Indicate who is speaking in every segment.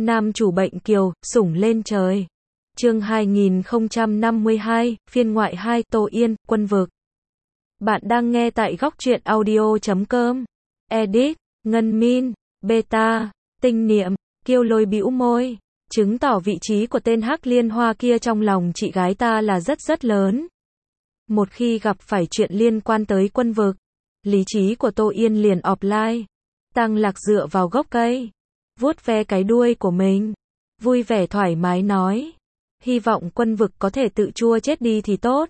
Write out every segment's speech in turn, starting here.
Speaker 1: Nam chủ bệnh kiều, sủng lên trời. Chương 2052, phiên ngoại 2, Tô Yên, Quân vực. Bạn đang nghe tại góc truyện audio.com. Edit, Ngân Min, Beta, Tinh Niệm, Kiêu Lôi bĩu môi, chứng tỏ vị trí của tên Hắc Liên Hoa kia trong lòng chị gái ta là rất lớn. Một khi gặp phải chuyện liên quan tới Quân vực, lý trí của Tô Yên liền offline. Tăng Lạc dựa vào gốc cây, vuốt ve cái đuôi của mình, vui vẻ thoải mái nói, hy vọng Quân vực có thể tự chua chết đi thì tốt.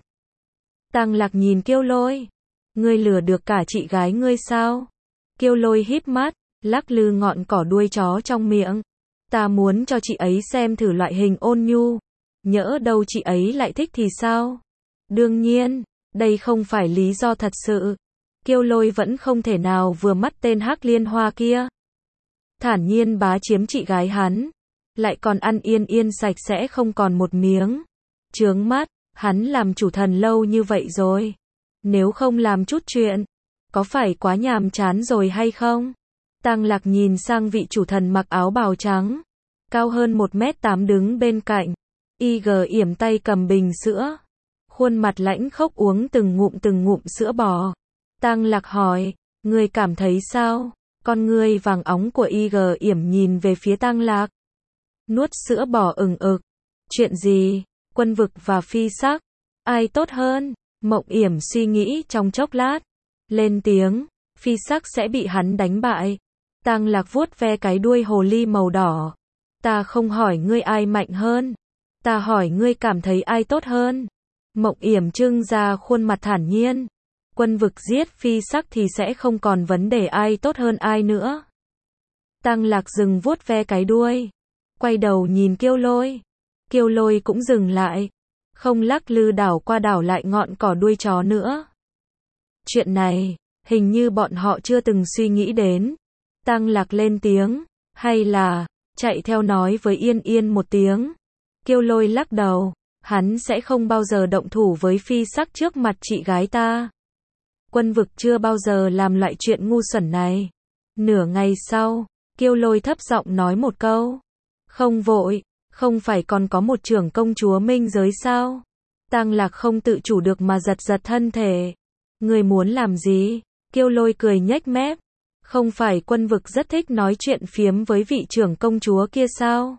Speaker 1: Tăng Lạc nhìn Kiêu Lôi, ngươi lừa được cả chị gái ngươi sao? Kiêu Lôi híp mắt, lắc lư ngọn cỏ đuôi chó trong miệng. Ta muốn cho chị ấy xem thử loại hình ôn nhu, nhỡ đâu chị ấy lại thích thì sao? Đương nhiên, đây không phải lý do thật sự. Kiêu Lôi vẫn không thể nào vừa mắt tên Hắc Liên Hoa kia. Thản nhiên bá chiếm chị gái hắn, lại còn ăn yên sạch sẽ không còn một miếng. Chướng mắt, hắn làm chủ thần lâu như vậy rồi, nếu không làm chút chuyện, có phải quá nhàm chán rồi hay không? Tăng Lạc nhìn sang vị chủ thần mặc áo bào trắng, cao hơn 1m8 đứng bên cạnh, yểm tay cầm bình sữa, khuôn mặt lãnh khốc uống từng ngụm sữa bò. Tăng Lạc hỏi, ngươi cảm thấy sao? Con ngươi vàng óng của yểm nhìn về phía Tăng Lạc. Nuốt sữa bò ừng ực. Chuyện gì? Quân vực và Phi Sắc, ai tốt hơn? Mộng Yểm suy nghĩ trong chốc lát, lên tiếng, Phi Sắc sẽ bị hắn đánh bại. Tăng Lạc vuốt ve cái đuôi hồ ly màu đỏ. Ta không hỏi ngươi ai mạnh hơn, ta hỏi ngươi cảm thấy ai tốt hơn. Mộng Yểm trưng ra khuôn mặt thản nhiên. Quân vực giết Phi Sắc thì sẽ không còn vấn đề ai tốt hơn ai nữa. Tăng Lạc dừng vuốt ve cái đuôi, quay đầu nhìn Kiêu Lôi. Kiêu Lôi cũng dừng lại, không lắc lư đảo qua đảo lại ngọn cỏ đuôi chó nữa. Chuyện này, hình như bọn họ chưa từng suy nghĩ đến. Tăng Lạc lên tiếng, hay là, chạy theo nói với Yên một tiếng. Kiêu Lôi lắc đầu, hắn sẽ không bao giờ động thủ với Phi Sắc trước mặt chị gái ta. Quân vực chưa bao giờ làm loại chuyện ngu xuẩn này. Nửa ngày sau, Kiêu Lôi thấp giọng nói một câu. Không vội, không phải còn có một trưởng công chúa minh giới sao? Tăng Lạc không tự chủ được mà giật thân thể. Người muốn làm gì? Kiêu Lôi cười nhếch mép. Không phải Quân vực rất thích nói chuyện phiếm với vị trưởng công chúa kia sao?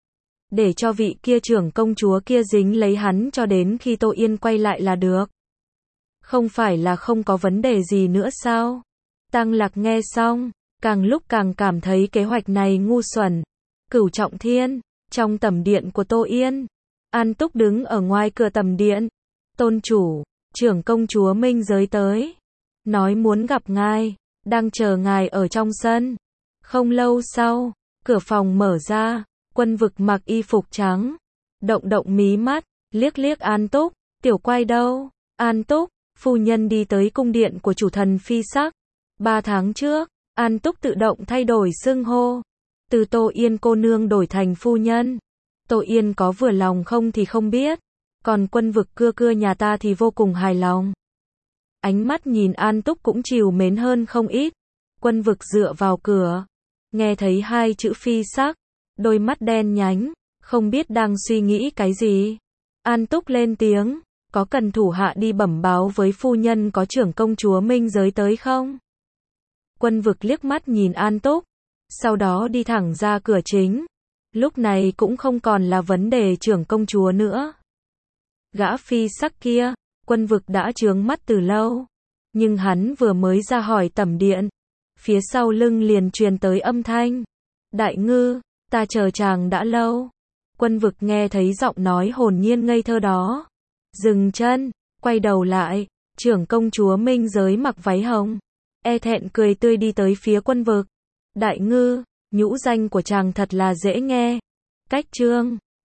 Speaker 1: Để cho vị kia trưởng công chúa kia dính lấy hắn cho đến khi Tô Yên quay lại là được. Không phải là không có vấn đề gì nữa sao? Tăng Lạc nghe xong, càng lúc càng cảm thấy kế hoạch này ngu xuẩn. Cửu Trọng Thiên, trong tẩm điện của Tô Yên, An Túc đứng ở ngoài cửa tẩm điện. Tôn chủ, trưởng công chúa minh giới tới, nói muốn gặp ngài, đang chờ ngài ở trong sân. Không lâu sau, cửa phòng mở ra, Quân vực mặc y phục trắng, động mí mắt, liếc An Túc, tiểu quay đâu? An Túc, phu nhân đi tới cung điện của chủ thần Phi Sắc. 3 tháng trước, An Túc tự động thay đổi xưng hô, từ Tô Yên cô nương đổi thành phu nhân. Tô Yên có vừa lòng không thì không biết, còn Quân vực cưa nhà ta thì vô cùng hài lòng. Ánh mắt nhìn An Túc cũng trìu mến hơn không ít. Quân vực dựa vào cửa, nghe thấy 2 chữ Phi Sắc, đôi mắt đen nhánh, không biết đang suy nghĩ cái gì. An Túc lên tiếng, có cần thủ hạ đi bẩm báo với phu nhân có trưởng công chúa minh giới tới không? Quân vực liếc mắt nhìn An Túc, sau đó đi thẳng ra cửa chính. Lúc này cũng không còn là vấn đề trưởng công chúa nữa. Gã Phi Sắc kia, Quân vực đã chướng mắt từ lâu, nhưng hắn vừa mới ra hỏi tẩm điện, phía sau lưng liền truyền tới âm thanh. Đại ngư, ta chờ chàng đã lâu. Quân vực nghe thấy giọng nói hồn nhiên ngây thơ đó, dừng chân, quay đầu lại, trưởng công chúa minh giới mặc váy hồng, thẹn cười tươi đi tới phía Quân vực. Đại ngư, nhũ danh của chàng thật là dễ nghe. Cách chương